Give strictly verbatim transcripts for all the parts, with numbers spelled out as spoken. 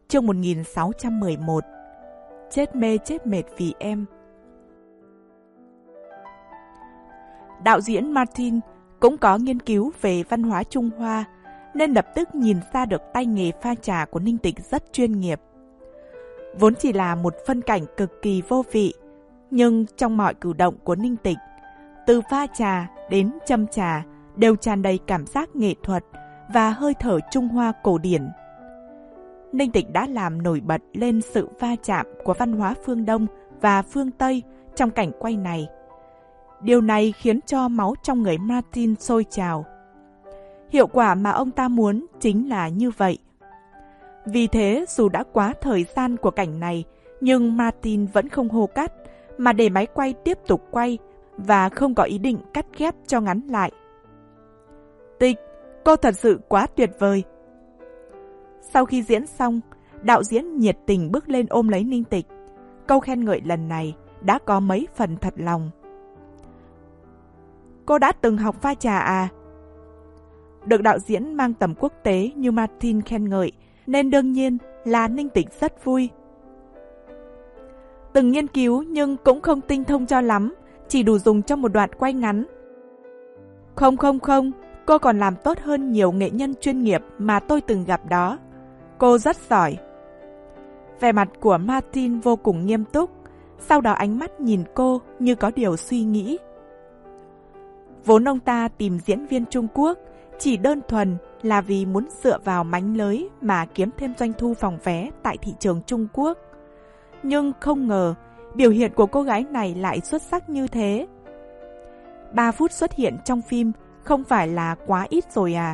chương một nghìn sáu trăm mười một. Chết mê chết mệt vì em. Đạo diễn Martin cũng có nghiên cứu về văn hóa Trung Hoa, nên lập tức nhìn ra được tay nghề pha trà của Ninh Tịch rất chuyên nghiệp. Vốn chỉ là một phân cảnh cực kỳ vô vị, nhưng trong mọi cử động của Ninh Tịch, từ pha trà đến châm trà đều tràn đầy cảm giác nghệ thuật và hơi thở Trung Hoa cổ điển. Ninh Tịch đã làm nổi bật lên sự va chạm của văn hóa phương Đông và phương Tây trong cảnh quay này. Điều này khiến cho máu trong người Martin sôi trào. Hiệu quả mà ông ta muốn chính là như vậy. Vì thế, dù đã quá thời gian của cảnh này, nhưng Martin vẫn không hô cắt, mà để máy quay tiếp tục quay và không có ý định cắt ghép cho ngắn lại. Tịch, cô thật sự quá tuyệt vời. Sau khi diễn xong, đạo diễn nhiệt tình bước lên ôm lấy Ninh Tịch. Câu khen ngợi lần này đã có mấy phần thật lòng. Cô đã từng học pha trà à? Được đạo diễn mang tầm quốc tế như Martin khen ngợi, nên đương nhiên là Ninh Tịch rất vui. Từng nghiên cứu nhưng cũng không tinh thông cho lắm, chỉ đủ dùng cho một đoạn quay ngắn. Không không không, cô còn làm tốt hơn nhiều nghệ nhân chuyên nghiệp mà tôi từng gặp đó. Cô rất giỏi. Vẻ mặt của Martin vô cùng nghiêm túc, sau đó ánh mắt nhìn cô như có điều suy nghĩ. Vốn ông ta tìm diễn viên Trung Quốc chỉ đơn thuần là vì muốn dựa vào mánh lưới mà kiếm thêm doanh thu phòng vé tại thị trường Trung Quốc. Nhưng không ngờ, biểu hiện của cô gái này lại xuất sắc như thế. Ba phút xuất hiện trong phim không phải là quá ít rồi à?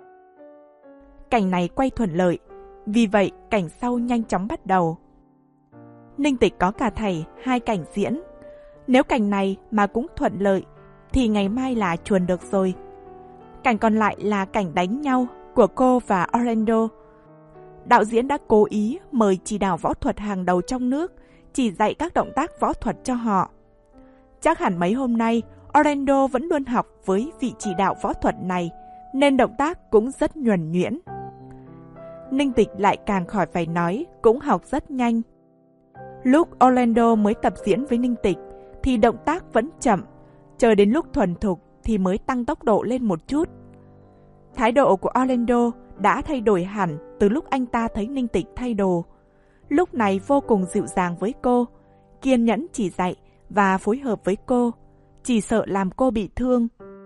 Cảnh này quay thuận lợi, vì vậy cảnh sau nhanh chóng bắt đầu. Ninh Tịch có cả thảy hai cảnh diễn. Nếu cảnh này mà cũng thuận lợi, thì ngày mai là chuồn được rồi. Cảnh còn lại là cảnh đánh nhau của cô và Orlando. Đạo diễn đã cố ý mời chỉ đạo võ thuật hàng đầu trong nước, chỉ dạy các động tác võ thuật cho họ. Chắc hẳn mấy hôm nay, Orlando vẫn luôn học với vị chỉ đạo võ thuật này, nên động tác cũng rất nhuần nhuyễn. Ninh Tịch lại càng khỏi phải nói, cũng học rất nhanh. Lúc Orlando mới tập diễn với Ninh Tịch, thì động tác vẫn chậm, chờ đến lúc thuần thục thì mới tăng tốc độ lên một chút. Thái độ của Orlando đã thay đổi hẳn từ lúc anh ta thấy Ninh Tịch thay đồ. Lúc này vô cùng dịu dàng với cô, kiên nhẫn chỉ dạy và phối hợp với cô, chỉ sợ làm cô bị thương.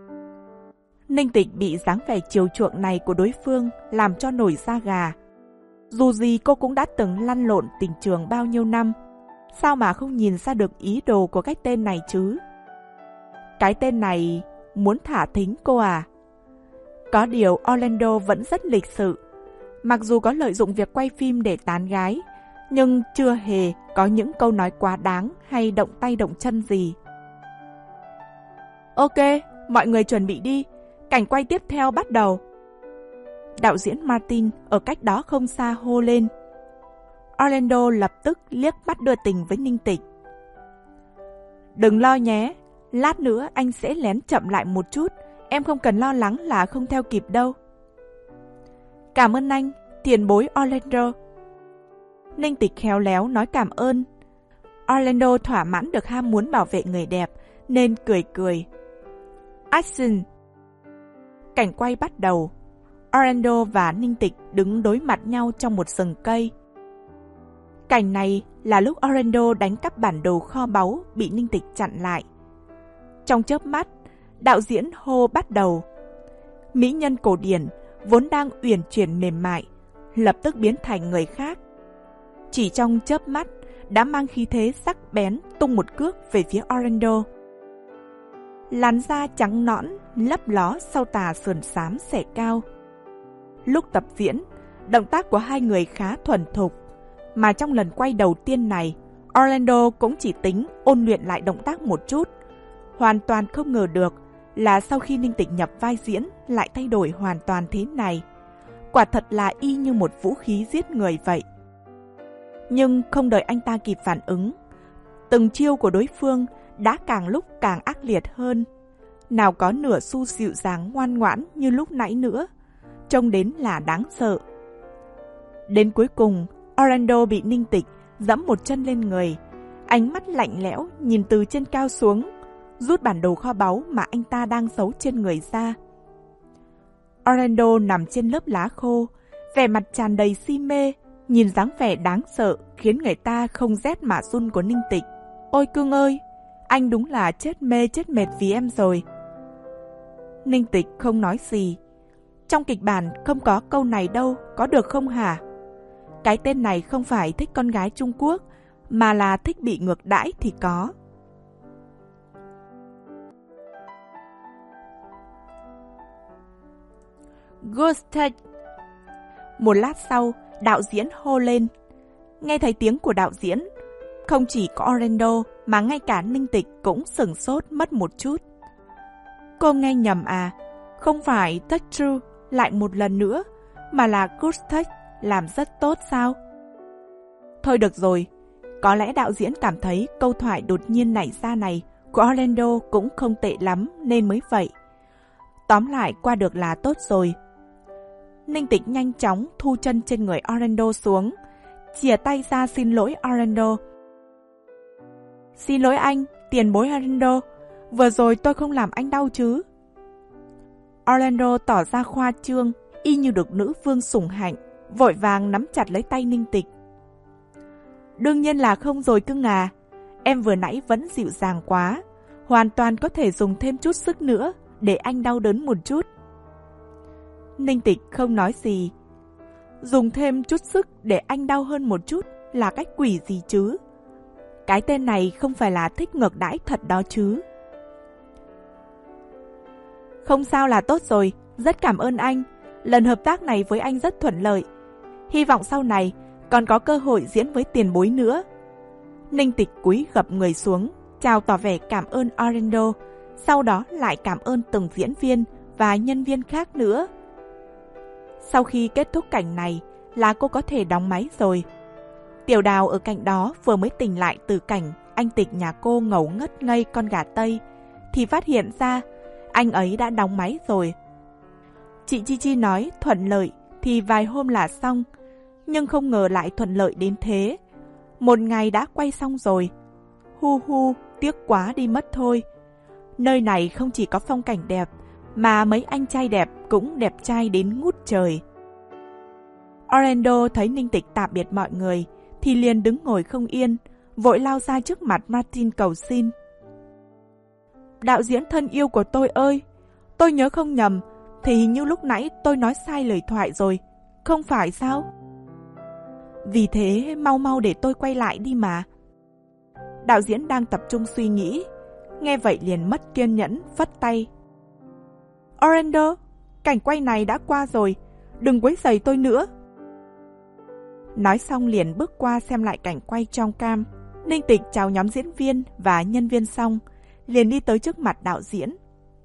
Ninh Tịch bị dáng vẻ chiều chuộng này của đối phương làm cho nổi da gà. Dù gì cô cũng đã từng lăn lộn tình trường bao nhiêu năm, sao mà không nhìn ra được ý đồ của cái tên này chứ? Cái tên này muốn thả thính cô à? Có điều Orlando vẫn rất lịch sự. Mặc dù có lợi dụng việc quay phim để tán gái, nhưng chưa hề có những câu nói quá đáng hay động tay động chân gì. Ok, mọi người chuẩn bị đi. Cảnh quay tiếp theo bắt đầu. Đạo diễn Martin ở cách đó không xa hô lên. Orlando lập tức liếc mắt đưa tình với Ninh Tịch. Đừng lo nhé, lát nữa anh sẽ lén chậm lại một chút, em không cần lo lắng là không theo kịp đâu. Cảm ơn anh, tiền bối Orlando. Ninh Tịch khéo léo nói cảm ơn. Orlando thỏa mãn được ham muốn bảo vệ người đẹp, nên cười cười. Action! Cảnh quay bắt đầu. Orlando và Ninh Tịch đứng đối mặt nhau trong một rừng cây. Cảnh này là lúc Orlando đánh cắp bản đồ kho báu bị Ninh Tịch chặn lại. Trong chớp mắt, đạo diễn hô bắt đầu. Mỹ nhân cổ điển vốn đang uyển chuyển mềm mại, lập tức biến thành người khác. Chỉ trong chớp mắt đã mang khí thế sắc bén tung một cước về phía Orlando. Làn da trắng nõn lấp ló sau tà sườn xám xẻ cao. Lúc tập diễn, động tác của hai người khá thuần thục, mà trong lần quay đầu tiên này, Orlando cũng chỉ tính ôn luyện lại động tác một chút. Hoàn toàn không ngờ được là sau khi Ninh Tịch nhập vai diễn lại thay đổi hoàn toàn thế này. Quả thật là y như một vũ khí giết người vậy. Nhưng không đợi anh ta kịp phản ứng, từng chiêu của đối phương đã càng lúc càng ác liệt hơn. Nào có nửa xu dịu dàng ngoan ngoãn như lúc nãy nữa, trông đến là đáng sợ. Đến cuối cùng, Orlando bị Ninh Tịch giẫm một chân lên người, ánh mắt lạnh lẽo nhìn từ trên cao xuống, rút bản đồ kho báu mà anh ta đang giấu trên người ra. Orlando nằm trên lớp lá khô, vẻ mặt tràn đầy si mê, nhìn dáng vẻ đáng sợ khiến người ta không rét mà run của Ninh Tịch. Ôi cưng ơi, anh đúng là chết mê chết mệt vì em rồi. Ninh Tịch không nói gì. Trong kịch bản không có câu này đâu, có được không hả? Cái tên này không phải thích con gái Trung Quốc, mà là thích bị ngược đãi thì có. Good take. Một lát sau, đạo diễn hô lên. Nghe thấy tiếng của đạo diễn, không chỉ có Orlando mà ngay cả Ninh Tịch cũng sửng sốt mất một chút. Cô nghe nhầm à? Không phải take true lại một lần nữa, mà là good take, làm rất tốt sao? Thôi được rồi, có lẽ đạo diễn cảm thấy câu thoại đột nhiên nảy ra này của Orlando cũng không tệ lắm nên mới vậy. Tóm lại qua được là tốt rồi. Ninh Tịch nhanh chóng thu chân trên người Orlando xuống, chìa tay ra xin lỗi Orlando. Xin lỗi anh, tiền bối Orlando, vừa rồi tôi không làm anh đau chứ? Orlando tỏ ra khoa trương, y như được nữ vương sủng hạnh, vội vàng nắm chặt lấy tay Ninh Tịch. Đương nhiên là không rồi cưng à, em vừa nãy vẫn dịu dàng quá, hoàn toàn có thể dùng thêm chút sức nữa để anh đau đớn một chút. Ninh Tịch không nói gì. Dùng thêm chút sức để anh đau hơn một chút là cách quỷ gì chứ? Cái tên này không phải là thích ngược đãi thật đó chứ. Không sao là tốt rồi, rất cảm ơn anh. Lần hợp tác này với anh rất thuận lợi. Hy vọng sau này còn có cơ hội diễn với tiền bối nữa. Ninh Tịch cúi gập người xuống, chào tỏ vẻ cảm ơn Orlando, sau đó lại cảm ơn từng diễn viên và nhân viên khác nữa. Sau khi kết thúc cảnh này là cô có thể đóng máy rồi. Tiểu Đào ở cạnh đó vừa mới tỉnh lại từ cảnh anh Tịch nhà cô ngầu ngất ngây con gà Tây, thì phát hiện ra anh ấy đã đóng máy rồi. Chị Chi Chi nói thuận lợi thì vài hôm là xong, nhưng không ngờ lại thuận lợi đến thế. Một ngày đã quay xong rồi. Hu hu, tiếc quá đi mất thôi. Nơi này không chỉ có phong cảnh đẹp, mà mấy anh trai đẹp cũng đẹp trai đến ngút trời. Orlando thấy Ninh Tịch tạm biệt mọi người, thì liền đứng ngồi không yên, vội lao ra trước mặt Martin cầu xin. Đạo diễn thân yêu của tôi ơi, tôi nhớ không nhầm, thì hình như lúc nãy tôi nói sai lời thoại rồi, không phải sao? Vì thế mau mau để tôi quay lại đi mà. Đạo diễn đang tập trung suy nghĩ, nghe vậy liền mất kiên nhẫn, phất tay. Orlando, cảnh quay này đã qua rồi, đừng quấy rầy tôi nữa. Nói xong liền bước qua xem lại cảnh quay trong cam. Ninh Tịch chào nhóm diễn viên và nhân viên xong, liền đi tới trước mặt đạo diễn.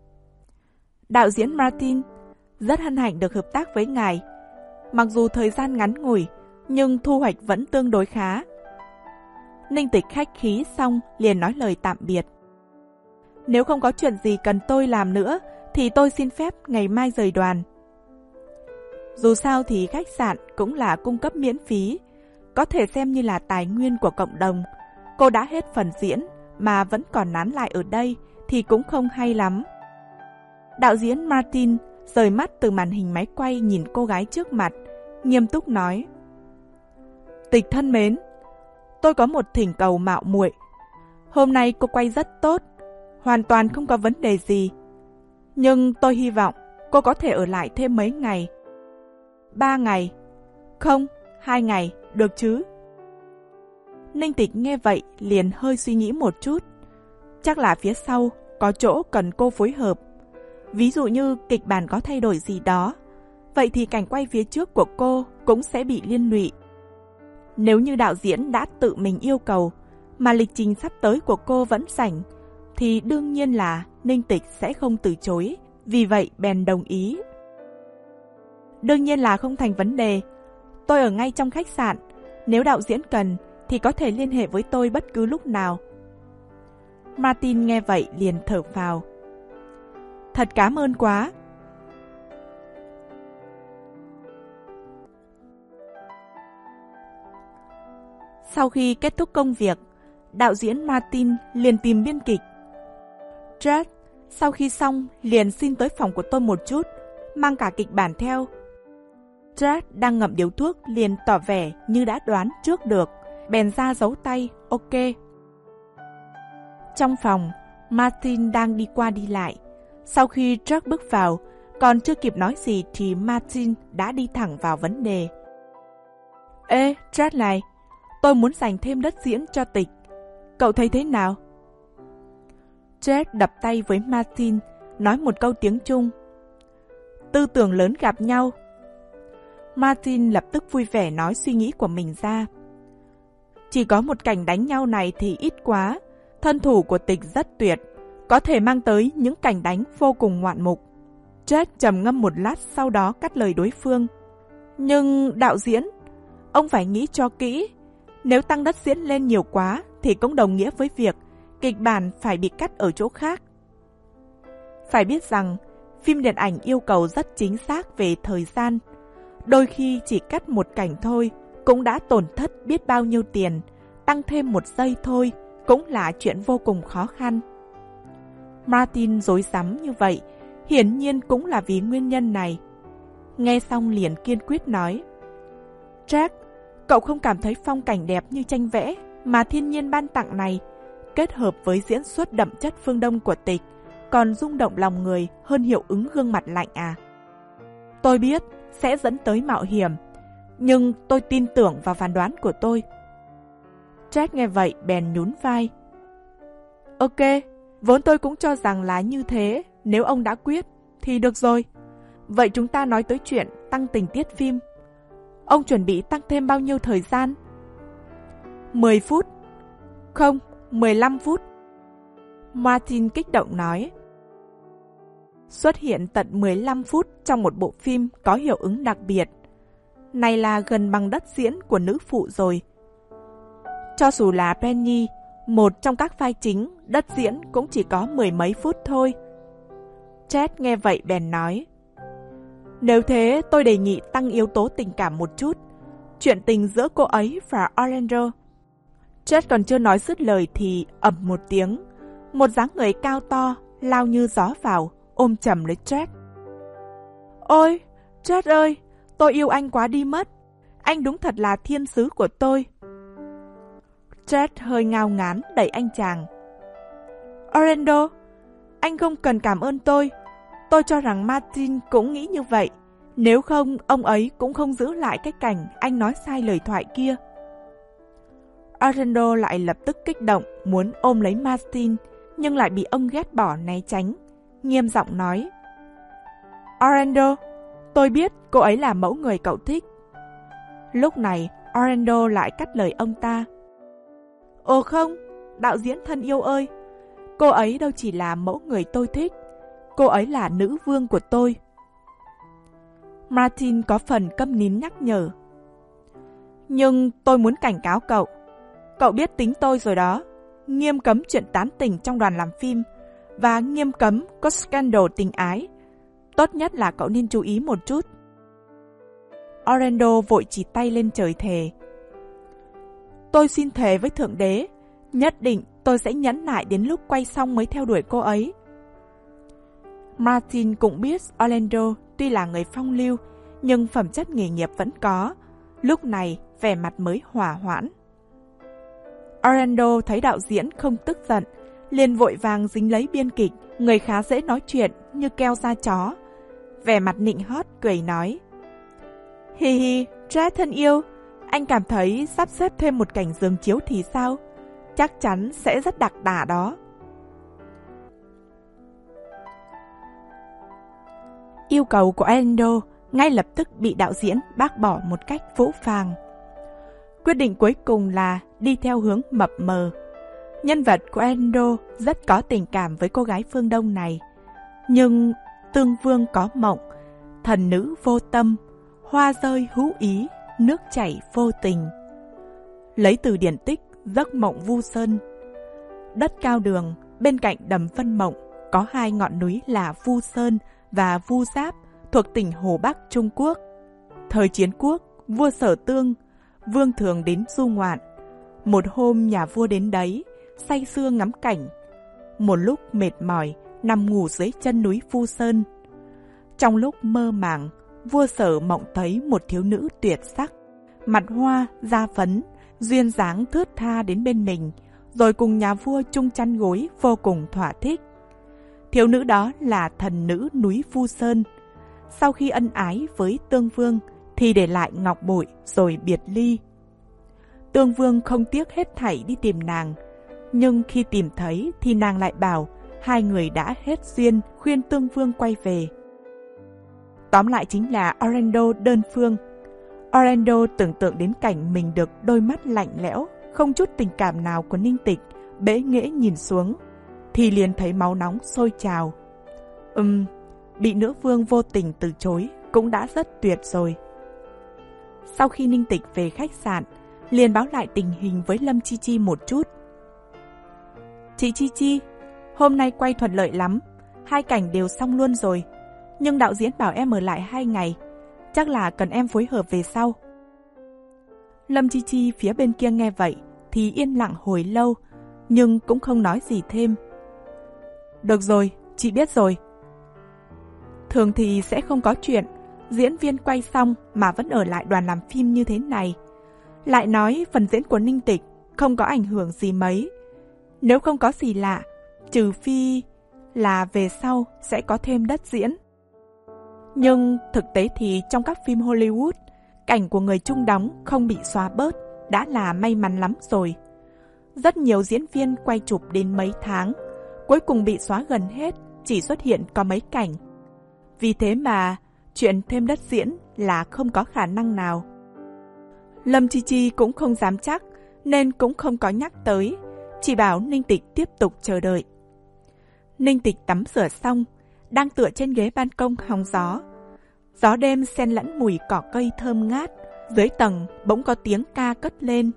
Đạo diễn Martin, rất hân hạnh được hợp tác với ngài. Mặc dù thời gian ngắn ngủi, nhưng thu hoạch vẫn tương đối khá. Ninh Tịch khách khí xong liền nói lời tạm biệt. Nếu không có chuyện gì cần tôi làm nữa, thì tôi xin phép ngày mai rời đoàn. Dù sao thì khách sạn cũng là cung cấp miễn phí, có thể xem như là tài nguyên của cộng đồng. Cô đã hết phần diễn mà vẫn còn nán lại ở đây thì cũng không hay lắm. Đạo diễn Martin rời mắt từ màn hình máy quay nhìn cô gái trước mặt, nghiêm túc nói. Tịch thân mến, tôi có một thỉnh cầu mạo muội. Hôm nay cô quay rất tốt, hoàn toàn không có vấn đề gì. Nhưng tôi hy vọng cô có thể ở lại thêm mấy ngày. Ba ngày. Không, hai ngày, được chứ? Ninh Tịch nghe vậy liền hơi suy nghĩ một chút. Chắc là phía sau có chỗ cần cô phối hợp. Ví dụ như kịch bản có thay đổi gì đó, vậy thì cảnh quay phía trước của cô cũng sẽ bị liên lụy. Nếu như đạo diễn đã tự mình yêu cầu, mà lịch trình sắp tới của cô vẫn rảnh, thì đương nhiên là Ninh Tịch sẽ không từ chối, vì vậy bèn đồng ý. Đương nhiên là không thành vấn đề. Tôi ở ngay trong khách sạn, nếu đạo diễn cần thì có thể liên hệ với tôi bất cứ lúc nào. Martin nghe vậy liền thở phào. Thật cảm ơn quá. Sau khi kết thúc công việc, đạo diễn Martin liền tìm biên kịch. Jack, sau khi xong liền xin tới phòng của tôi một chút, mang cả kịch bản theo. Jack đang ngậm điếu thuốc liền tỏ vẻ như đã đoán trước được, bèn ra dấu tay, ok. Trong phòng, Martin đang đi qua đi lại. Sau khi Jack bước vào, còn chưa kịp nói gì thì Martin đã đi thẳng vào vấn đề. Ê, Jack này, tôi muốn dành thêm đất diễn cho Tịch. Cậu thấy thế nào? Jack đập tay với Martin, nói một câu tiếng Trung. Tư tưởng lớn gặp nhau. Martin lập tức vui vẻ nói suy nghĩ của mình ra. Chỉ có một cảnh đánh nhau này thì ít quá. Thân thủ của Tịch rất tuyệt, có thể mang tới những cảnh đánh vô cùng ngoạn mục. Jack trầm ngâm một lát sau đó cắt lời đối phương. Nhưng đạo diễn, ông phải nghĩ cho kỹ. Nếu tăng đất diễn lên nhiều quá thì cũng đồng nghĩa với việc kịch bản phải bị cắt ở chỗ khác. Phải biết rằng, phim điện ảnh yêu cầu rất chính xác về thời gian. Đôi khi chỉ cắt một cảnh thôi cũng đã tổn thất biết bao nhiêu tiền, tăng thêm một giây thôi cũng là chuyện vô cùng khó khăn. Martin rối rắm như vậy, hiển nhiên cũng là vì nguyên nhân này. Nghe xong liền kiên quyết nói. Jack, cậu không cảm thấy phong cảnh đẹp như tranh vẽ mà thiên nhiên ban tặng này, kết hợp với diễn xuất đậm chất phương Đông của Tịch, còn rung động lòng người hơn hiệu ứng gương mặt lạnh à? Tôi biết sẽ dẫn tới mạo hiểm, nhưng tôi tin tưởng vào phán đoán của tôi. Jack nghe vậy bèn nhún vai. Ok, vốn tôi cũng cho rằng là như thế, nếu ông đã quyết thì được rồi. Vậy chúng ta nói tới chuyện tăng tình tiết phim. Ông chuẩn bị tăng thêm bao nhiêu thời gian? mười phút. Không, mười lăm phút. Martin kích động nói. Xuất hiện tận mười lăm phút trong một bộ phim có hiệu ứng đặc biệt. Này là gần bằng đất diễn của nữ phụ rồi. Cho dù là Penny, một trong các vai chính, đất diễn cũng chỉ có mười mấy phút thôi. Jack nghe vậy bèn nói. Nếu thế, tôi đề nghị tăng yếu tố tình cảm một chút. Chuyện tình giữa cô ấy và Orlando. Jack còn chưa nói dứt lời thì ầm một tiếng. Một dáng người cao to, lao như gió vào, ôm chầm lấy Jack. Ôi, Jack ơi, tôi yêu anh quá đi mất. Anh đúng thật là thiên sứ của tôi. Jack hơi ngao ngán đẩy anh chàng. Orlando, anh không cần cảm ơn tôi. Tôi cho rằng Martin cũng nghĩ như vậy. Nếu không, ông ấy cũng không giữ lại cái cảnh anh nói sai lời thoại kia. Orlando lại lập tức kích động muốn ôm lấy Martin, nhưng lại bị ông ghét bỏ né tránh. Nghiêm giọng nói. Orlando, tôi biết cô ấy là mẫu người cậu thích. Lúc này, Orlando lại cắt lời ông ta. Ồ không, đạo diễn thân yêu ơi, cô ấy đâu chỉ là mẫu người tôi thích, cô ấy là nữ vương của tôi. Martin có phần câm nín nhắc nhở. Nhưng tôi muốn cảnh cáo cậu, cậu biết tính tôi rồi đó, nghiêm cấm chuyện tán tỉnh trong đoàn làm phim, và nghiêm cấm có scandal tình ái. Tốt nhất là cậu nên chú ý một chút. Orlando vội chỉ tay lên trời thề. Tôi xin thề với Thượng Đế, nhất định tôi sẽ nhẫn nại đến lúc quay xong mới theo đuổi cô ấy. Martin cũng biết Orlando tuy là người phong lưu, nhưng phẩm chất nghề nghiệp vẫn có. Lúc này, vẻ mặt mới hòa hoãn. Orlando thấy đạo diễn không tức giận, liền vội vàng dính lấy biên kịch, người khá dễ nói chuyện như keo da chó. Vẻ mặt nịnh hót cười nói. Hi hi, Jack thân yêu, anh cảm thấy sắp xếp thêm một cảnh giường chiếu thì sao? Chắc chắn sẽ rất đặc đả đó. Yêu cầu của Orlando ngay lập tức bị đạo diễn bác bỏ một cách phũ phàng. Quyết định cuối cùng là đi theo hướng mập mờ. Nhân vật của Orlando rất có tình cảm với cô gái phương Đông này. Nhưng tương vương có mộng, thần nữ vô tâm, hoa rơi hữu ý, nước chảy vô tình. Lấy từ điển tích Giấc mộng Vu Sơn. Đất cao đường, bên cạnh đầm Vân Mộng, có hai ngọn núi là Vu Sơn và Vu Giáp thuộc tỉnh Hồ Bắc, Trung Quốc. Thời chiến quốc, vua Sở Tương, vương thường đến du ngoạn. Một hôm nhà vua đến đấy, say sưa ngắm cảnh. Một lúc mệt mỏi, nằm ngủ dưới chân núi Phu Sơn. Trong lúc mơ màng, vua Sở mộng thấy một thiếu nữ tuyệt sắc, mặt hoa, da phấn, duyên dáng thướt tha đến bên mình, rồi cùng nhà vua chung chăn gối vô cùng thỏa thích. Thiếu nữ đó là thần nữ núi Phu Sơn. Sau khi ân ái với Tương Vương thì để lại ngọc bội rồi biệt ly. Tương Vương không tiếc hết thảy đi tìm nàng, nhưng khi tìm thấy thì nàng lại bảo hai người đã hết duyên, khuyên Tương Vương quay về. Tóm lại chính là Orlando đơn phương. Orlando tưởng tượng đến cảnh mình được đôi mắt lạnh lẽo, không chút tình cảm nào của Ninh Tịch bẽ nghễ nhìn xuống, thì liền thấy máu nóng sôi trào. Ừm, bị nữ vương vô tình từ chối cũng đã rất tuyệt rồi. Sau khi Ninh Tịch về khách sạn, liền báo lại tình hình với Lâm Chi Chi một chút. Chị Chi Chi, hôm nay quay thuận lợi lắm, hai cảnh đều xong luôn rồi. Nhưng đạo diễn bảo em ở lại hai ngày, chắc là cần em phối hợp về sau. Lâm Chi Chi phía bên kia nghe vậy thì yên lặng hồi lâu, nhưng cũng không nói gì thêm. Được rồi, chị biết rồi. Thường thì sẽ không có chuyện diễn viên quay xong mà vẫn ở lại đoàn làm phim như thế này. Lại nói phần diễn của Ninh Tịch không có ảnh hưởng gì mấy. Nếu không có gì lạ, trừ phi là về sau sẽ có thêm đất diễn. Nhưng thực tế thì trong các phim Hollywood, cảnh của người Trung đóng không bị xóa bớt đã là may mắn lắm rồi. Rất nhiều diễn viên quay chụp đến mấy tháng, cuối cùng bị xóa gần hết, chỉ xuất hiện có mấy cảnh. Vì thế mà chuyện thêm đất diễn là không có khả năng nào. Lâm Chi Chi cũng không dám chắc nên cũng không có nhắc tới, chỉ bảo Ninh Tịch tiếp tục chờ đợi. Ninh Tịch tắm rửa xong, đang tựa trên ghế ban công hóng gió. Gió đêm xen lẫn mùi cỏ cây thơm ngát, dưới tầng bỗng có tiếng ca cất lên.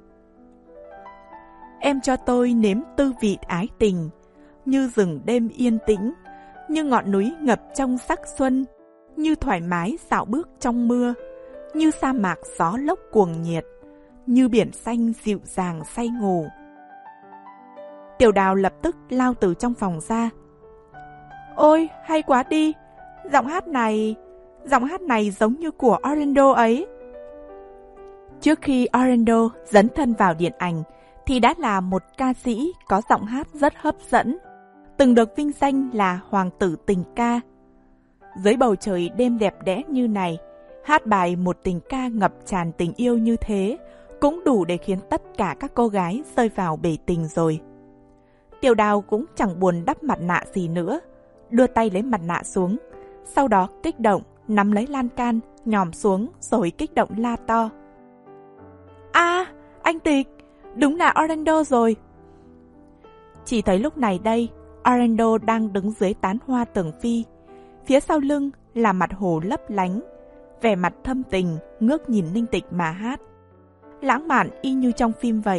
Em cho tôi nếm tư vị ái tình, như rừng đêm yên tĩnh, như ngọn núi ngập trong sắc xuân, như thoải mái dạo bước trong mưa, như sa mạc gió lốc cuồng nhiệt, như biển xanh dịu dàng say ngủ. Tiểu Đào lập tức lao từ trong phòng ra. Ôi, hay quá đi, giọng hát này, giọng hát này giống như của Orlando ấy. Trước khi Orlando dấn thân vào điện ảnh thì đã là một ca sĩ có giọng hát rất hấp dẫn, từng được vinh danh là hoàng tử tình ca. Dưới bầu trời đêm đẹp đẽ như này, hát bài một tình ca ngập tràn tình yêu như thế cũng đủ để khiến tất cả các cô gái rơi vào bể tình rồi. Tiểu Đào cũng chẳng buồn đắp mặt nạ gì nữa, đưa tay lấy mặt nạ xuống, sau đó kích động nắm lấy lan can, nhòm xuống rồi kích động la to. À, anh Tịch, đúng là Orlando rồi. Chỉ thấy lúc này đây, Orlando đang đứng dưới tán hoa tường phi, phía sau lưng là mặt hồ lấp lánh, vẻ mặt thâm tình ngước nhìn Ninh Tịch mà hát, lãng mạn y như trong phim vậy.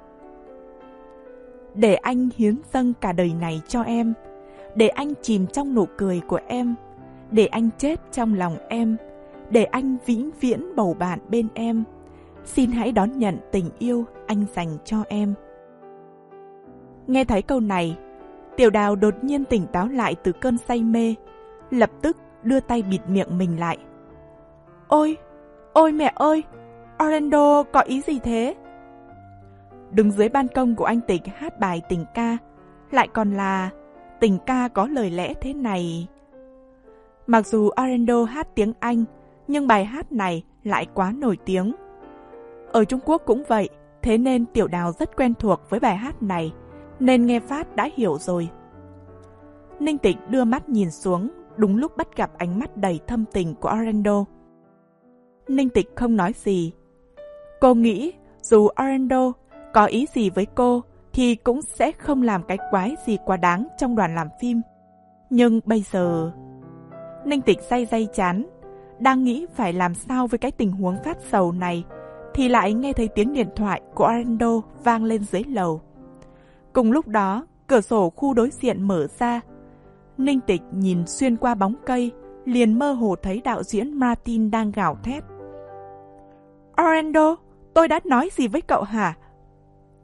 Để anh hiến dâng cả đời này cho em, để anh chìm trong nụ cười của em, để anh chết trong lòng em, để anh vĩnh viễn bầu bạn bên em. Xin hãy đón nhận tình yêu anh dành cho em. Nghe thấy câu này, Tiểu Đào đột nhiên tỉnh táo lại từ cơn say mê, lập tức đưa tay bịt miệng mình lại. Ôi, ôi mẹ ơi, Orlando có ý gì thế? Đứng dưới ban công của anh Tịch hát bài tình ca, lại còn là tình ca có lời lẽ thế này. Mặc dù Orlando hát tiếng Anh, nhưng bài hát này lại quá nổi tiếng. Ở Trung Quốc cũng vậy, thế nên Tiểu Đào rất quen thuộc với bài hát này, nên nghe phát đã hiểu rồi. Ninh Tịch đưa mắt nhìn xuống, đúng lúc bắt gặp ánh mắt đầy thâm tình của Orlando. Ninh Tịch không nói gì. Cô nghĩ dù Orlando có ý gì với cô thì cũng sẽ không làm cái quái gì quá đáng trong đoàn làm phim. Nhưng bây giờ... Ninh Tịch day day chán, đang nghĩ phải làm sao với cái tình huống phát sầu này, thì lại nghe thấy tiếng điện thoại của Orlando vang lên dưới lầu. Cùng lúc đó, cửa sổ khu đối diện mở ra. Ninh Tịch nhìn xuyên qua bóng cây, liền mơ hồ thấy đạo diễn Martin đang gào thét. Orlando, tôi đã nói gì với cậu hả?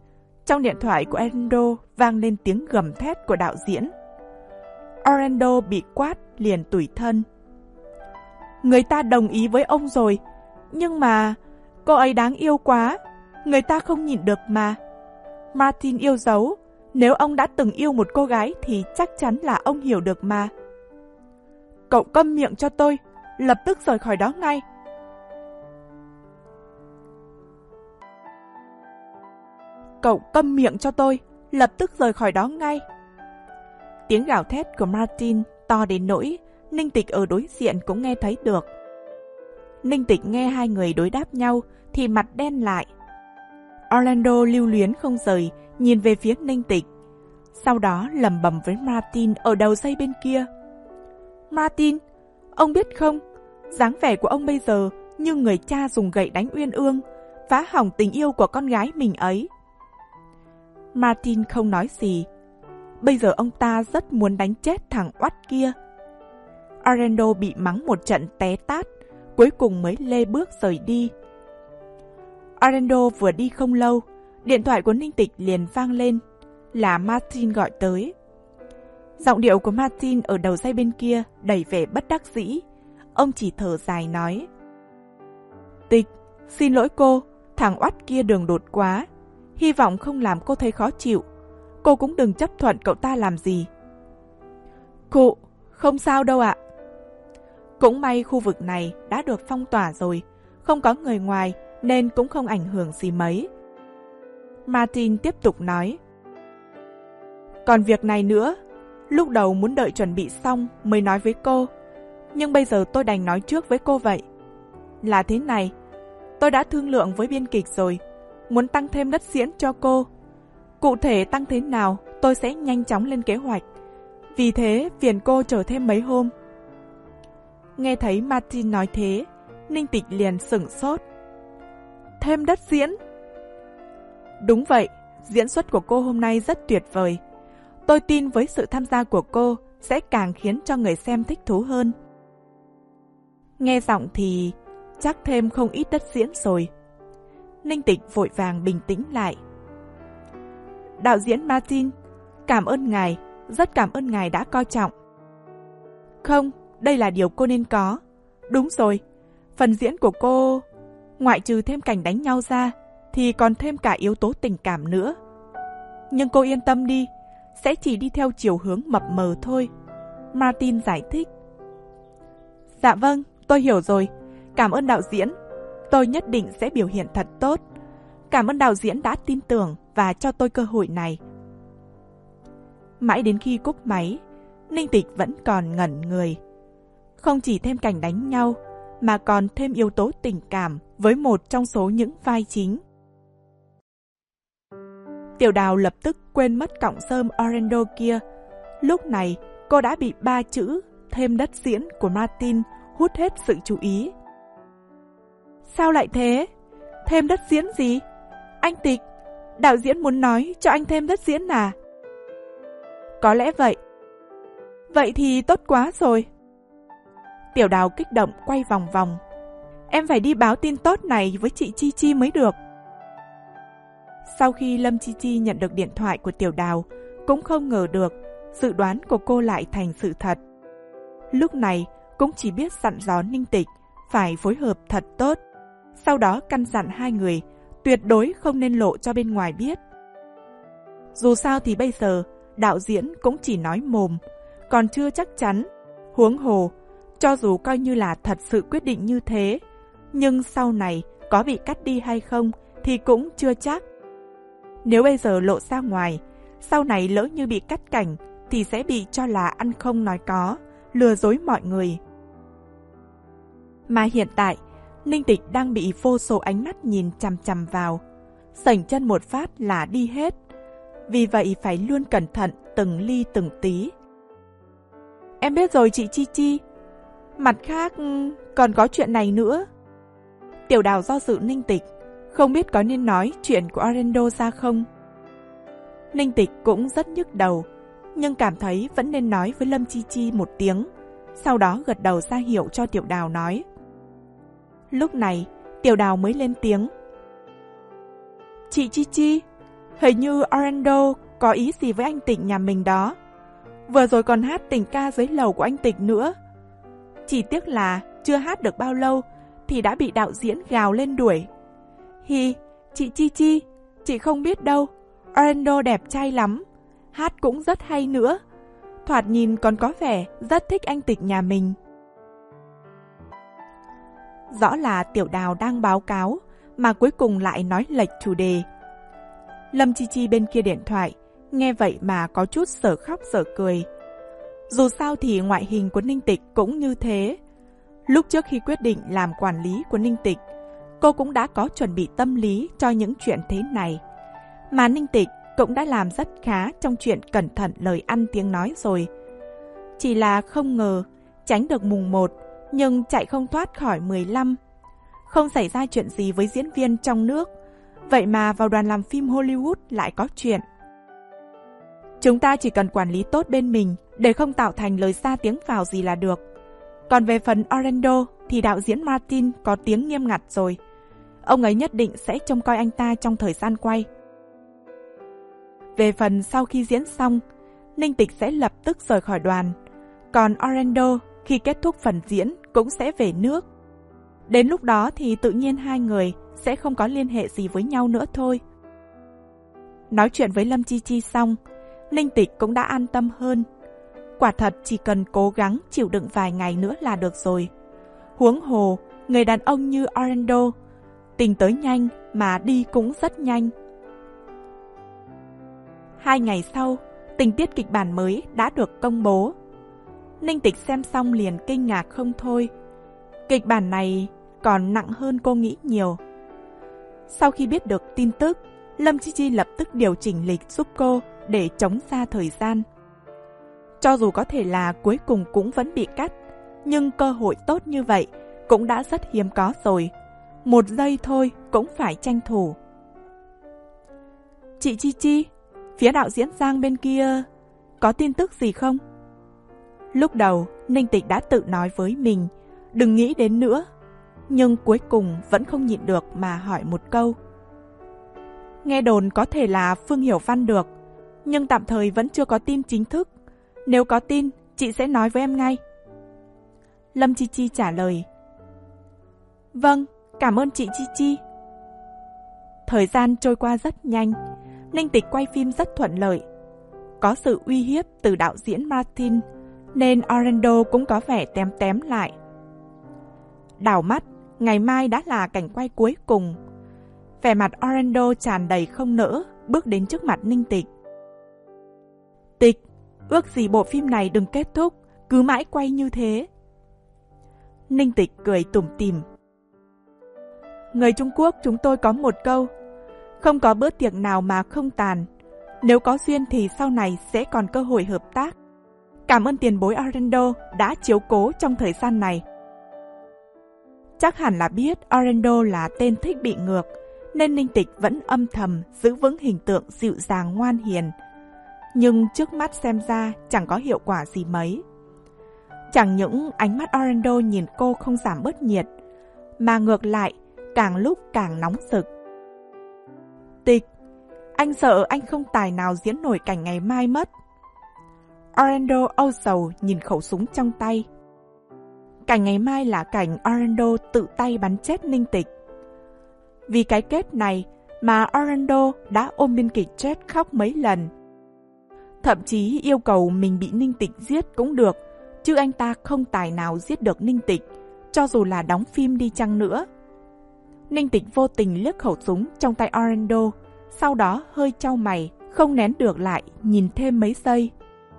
Trong điện thoại của Orlando vang lên tiếng gầm thét của đạo diễn. Orlando bị quát liền tủi thân. Người ta đồng ý với ông rồi, nhưng mà cô ấy đáng yêu quá, người ta không nhìn được mà. Martin yêu dấu, nếu ông đã từng yêu một cô gái thì chắc chắn là ông hiểu được mà. Cậu câm miệng cho tôi, lập tức rời khỏi đó ngay. Cậu câm miệng cho tôi, lập tức rời khỏi đó ngay. Tiếng gào thét của Martin to đến nỗi Ninh Tịch ở đối diện cũng nghe thấy được. Ninh Tịch nghe hai người đối đáp nhau thì mặt đen lại. Orlando lưu luyến không rời, nhìn về phía Ninh Tịch. Sau đó lẩm bẩm với Martin ở đầu dây bên kia. Martin, ông biết không, dáng vẻ của ông bây giờ như người cha dùng gậy đánh uyên ương, phá hỏng tình yêu của con gái mình ấy. Martin không nói gì. Bây giờ ông ta rất muốn đánh chết thằng oắt kia. Orlando bị mắng một trận té tát, cuối cùng mới lê bước rời đi. Orlando vừa đi không lâu, điện thoại của Ninh Tịch liền vang lên, là Martin gọi tới. Giọng điệu của Martin ở đầu dây bên kia đầy vẻ bất đắc dĩ. Ông chỉ thở dài nói: Tịch, xin lỗi cô, thằng oắt kia đường đột quá, hy vọng không làm cô thấy khó chịu. Cô cũng đừng chấp thuận cậu ta làm gì. Cụ, không sao đâu ạ. Cũng may khu vực này đã được phong tỏa rồi, không có người ngoài nên cũng không ảnh hưởng gì mấy. Martin tiếp tục nói: Còn việc này nữa, lúc đầu muốn đợi chuẩn bị xong mới nói với cô, nhưng bây giờ tôi đành nói trước với cô vậy. Là thế này, tôi đã thương lượng với biên kịch rồi, muốn tăng thêm đất diễn cho cô. Cụ thể tăng thế nào tôi sẽ nhanh chóng lên kế hoạch, vì thế phiền cô chờ thêm mấy hôm. Nghe thấy Martin nói thế, Ninh Tịch liền sửng sốt. Thêm đất diễn? Đúng vậy, diễn xuất của cô hôm nay rất tuyệt vời. Tôi tin với sự tham gia của cô sẽ càng khiến cho người xem thích thú hơn. Nghe giọng thì chắc thêm không ít đất diễn rồi. Ninh Tịch vội vàng bình tĩnh lại. Đạo diễn Martin, cảm ơn ngài, rất cảm ơn ngài đã coi trọng. Không, đây là điều cô nên có. Đúng rồi, phần diễn của cô, ngoại trừ thêm cảnh đánh nhau ra, thì còn thêm cả yếu tố tình cảm nữa. Nhưng cô yên tâm đi, sẽ chỉ đi theo chiều hướng mập mờ thôi. Martin giải thích. Dạ vâng, tôi hiểu rồi. Cảm ơn đạo diễn. Tôi nhất định sẽ biểu hiện thật tốt. Cảm ơn đạo diễn đã tin tưởng và cho tôi cơ hội này. Mãi đến khi cúp máy, Ninh Tịch vẫn còn ngẩn người. Không chỉ thêm cảnh đánh nhau, mà còn thêm yếu tố tình cảm với một trong số những vai chính. Tiểu Đào lập tức quên mất cọng rơm Orlando kia. Lúc này, cô đã bị ba chữ thêm đất diễn của Martin hút hết sự chú ý. Sao lại thế? Thêm đất diễn gì? Anh Tịch, đạo diễn muốn nói cho anh thêm đất diễn à? Có lẽ vậy. Vậy thì tốt quá rồi. Tiểu Đào kích động quay vòng vòng. Em phải đi báo tin tốt này với chị Chi Chi mới được. Sau khi Lâm Chi Chi nhận được điện thoại của Tiểu Đào, cũng không ngờ được dự đoán của cô lại thành sự thật. Lúc này cũng chỉ biết dặn dò Ninh Tịch phải phối hợp thật tốt, sau đó căn dặn hai người tuyệt đối không nên lộ cho bên ngoài biết. Dù sao thì bây giờ đạo diễn cũng chỉ nói mồm, còn chưa chắc chắn. Huống hồ, cho dù coi như là thật sự quyết định như thế, nhưng sau này có bị cắt đi hay không thì cũng chưa chắc. Nếu bây giờ lộ ra ngoài, sau này lỡ như bị cắt cảnh thì sẽ bị cho là ăn không nói có, lừa dối mọi người. Mà hiện tại, Ninh Tịch đang bị vô số ánh mắt nhìn chằm chằm vào. Sẩy chân một phát là đi hết. Vì vậy phải luôn cẩn thận từng ly từng tí. Em biết rồi chị Chi Chi. Mặt khác, còn có chuyện này nữa. Tiểu Đào do dự Ninh Tịch, không biết có nên nói chuyện của Orlando ra không. Ninh Tịch cũng rất nhức đầu, nhưng cảm thấy vẫn nên nói với Lâm Chi Chi một tiếng, sau đó gật đầu ra hiệu cho Tiểu Đào nói. Lúc này, Tiểu Đào mới lên tiếng. Chị Chi Chi, Hình như Orlando có ý gì với anh Tịnh nhà mình đó. Vừa rồi còn hát tình ca dưới lầu của anh Tịnh nữa. Chỉ tiếc là chưa hát được bao lâu thì đã bị đạo diễn gào lên đuổi. Hi, chị Chi Chi, chị không biết đâu, Orlando đẹp trai lắm, hát cũng rất hay nữa. Thoạt nhìn còn có vẻ rất thích anh Tịnh nhà mình. Rõ là Tiểu Đào đang báo cáo mà cuối cùng lại nói lệch chủ đề. Lâm Chi Chi bên kia điện thoại nghe vậy mà có chút sở khóc sở cười. Dù sao thì ngoại hình của Ninh Tịch cũng như thế. Lúc trước khi quyết định làm quản lý của Ninh Tịch, cô cũng đã có chuẩn bị tâm lý cho những chuyện thế này. Mà Ninh Tịch cũng đã làm rất khá trong chuyện cẩn thận lời ăn tiếng nói rồi. Chỉ là không ngờ tránh được mùng một nhưng chạy không thoát khỏi mười lăm. Không xảy ra chuyện gì với diễn viên trong nước, vậy mà vào đoàn làm phim Hollywood lại có chuyện. Chúng ta chỉ cần quản lý tốt bên mình để không tạo thành lời xa tiếng vào gì là được. Còn về phần Orlando thì đạo diễn Martin có tiếng nghiêm ngặt rồi. Ông ấy nhất định sẽ trông coi anh ta trong thời gian quay. Về phần sau khi diễn xong, Ninh Tịch sẽ lập tức rời khỏi đoàn. Còn Orlando khi kết thúc phần diễn cũng sẽ về nước. Đến lúc đó thì tự nhiên hai người sẽ không có liên hệ gì với nhau nữa thôi. Nói chuyện với Lâm Chi Chi xong, Ninh Tịch cũng đã an tâm hơn. Quả thật chỉ cần cố gắng chịu đựng vài ngày nữa là được rồi. Huống hồ, người đàn ông như Orlando, tình tới nhanh mà đi cũng rất nhanh. Hai ngày sau, tình tiết kịch bản mới đã được công bố. Ninh Tịch xem xong liền kinh ngạc không thôi. Kịch bản này còn nặng hơn cô nghĩ nhiều. Sau khi biết được tin tức, Lâm Chi Chi lập tức điều chỉnh lịch giúp cô để chống ra thời gian. Cho dù có thể là cuối cùng cũng vẫn bị cắt, nhưng cơ hội tốt như vậy cũng đã rất hiếm có rồi. Một giây thôi cũng phải tranh thủ. Chị Chi Chi, phía đạo diễn Giang bên kia có tin tức gì không? Lúc đầu, Ninh Tịch đã tự nói với mình, đừng nghĩ đến nữa. Nhưng cuối cùng vẫn không nhịn được mà hỏi một câu. Nghe đồn có thể là Phương Hiểu Văn được, nhưng tạm thời vẫn chưa có tin chính thức. Nếu có tin, chị sẽ nói với em ngay. Lâm Chi Chi trả lời. Vâng, cảm ơn chị Chi Chi. Thời gian trôi qua rất nhanh, Ninh Tịch quay phim rất thuận lợi. Có sự uy hiếp từ đạo diễn Martin, nên Orlando cũng có vẻ tém tém lại. Đảo mắt, ngày mai đã là cảnh quay cuối cùng. Vẻ mặt Orlando tràn đầy không nỡ, bước đến trước mặt Ninh Tịch. Tịch, ước gì bộ phim này đừng kết thúc, cứ mãi quay như thế. Ninh Tịch cười tủm tỉm. Người Trung Quốc chúng tôi có một câu, không có bữa tiệc nào mà không tàn. Nếu có duyên thì sau này sẽ còn cơ hội hợp tác. Cảm ơn tiền bối Orlando đã chiếu cố trong thời gian này. Chắc hẳn là biết Orlando là tên thích bị ngược, nên Ninh Tịch vẫn âm thầm giữ vững hình tượng dịu dàng ngoan hiền. Nhưng trước mắt xem ra chẳng có hiệu quả gì mấy. Chẳng những ánh mắt Orlando nhìn cô không giảm bớt nhiệt, mà ngược lại càng lúc càng nóng rực. Tịch, anh sợ anh không tài nào diễn nổi cảnh ngày mai mất. Orlando âu sầu nhìn khẩu súng trong tay. Cảnh ngày mai là cảnh Orlando tự tay bắn chết Ninh Tịch. Vì cái kết này mà Orlando đã ôm biên kịch chết khóc mấy lần. Thậm chí yêu cầu mình bị Ninh Tịch giết cũng được, chứ anh ta không tài nào giết được Ninh Tịch, cho dù là đóng phim đi chăng nữa. Ninh Tịch vô tình liếc khẩu súng trong tay Orlando, sau đó hơi chau mày, không nén được lại nhìn thêm mấy giây.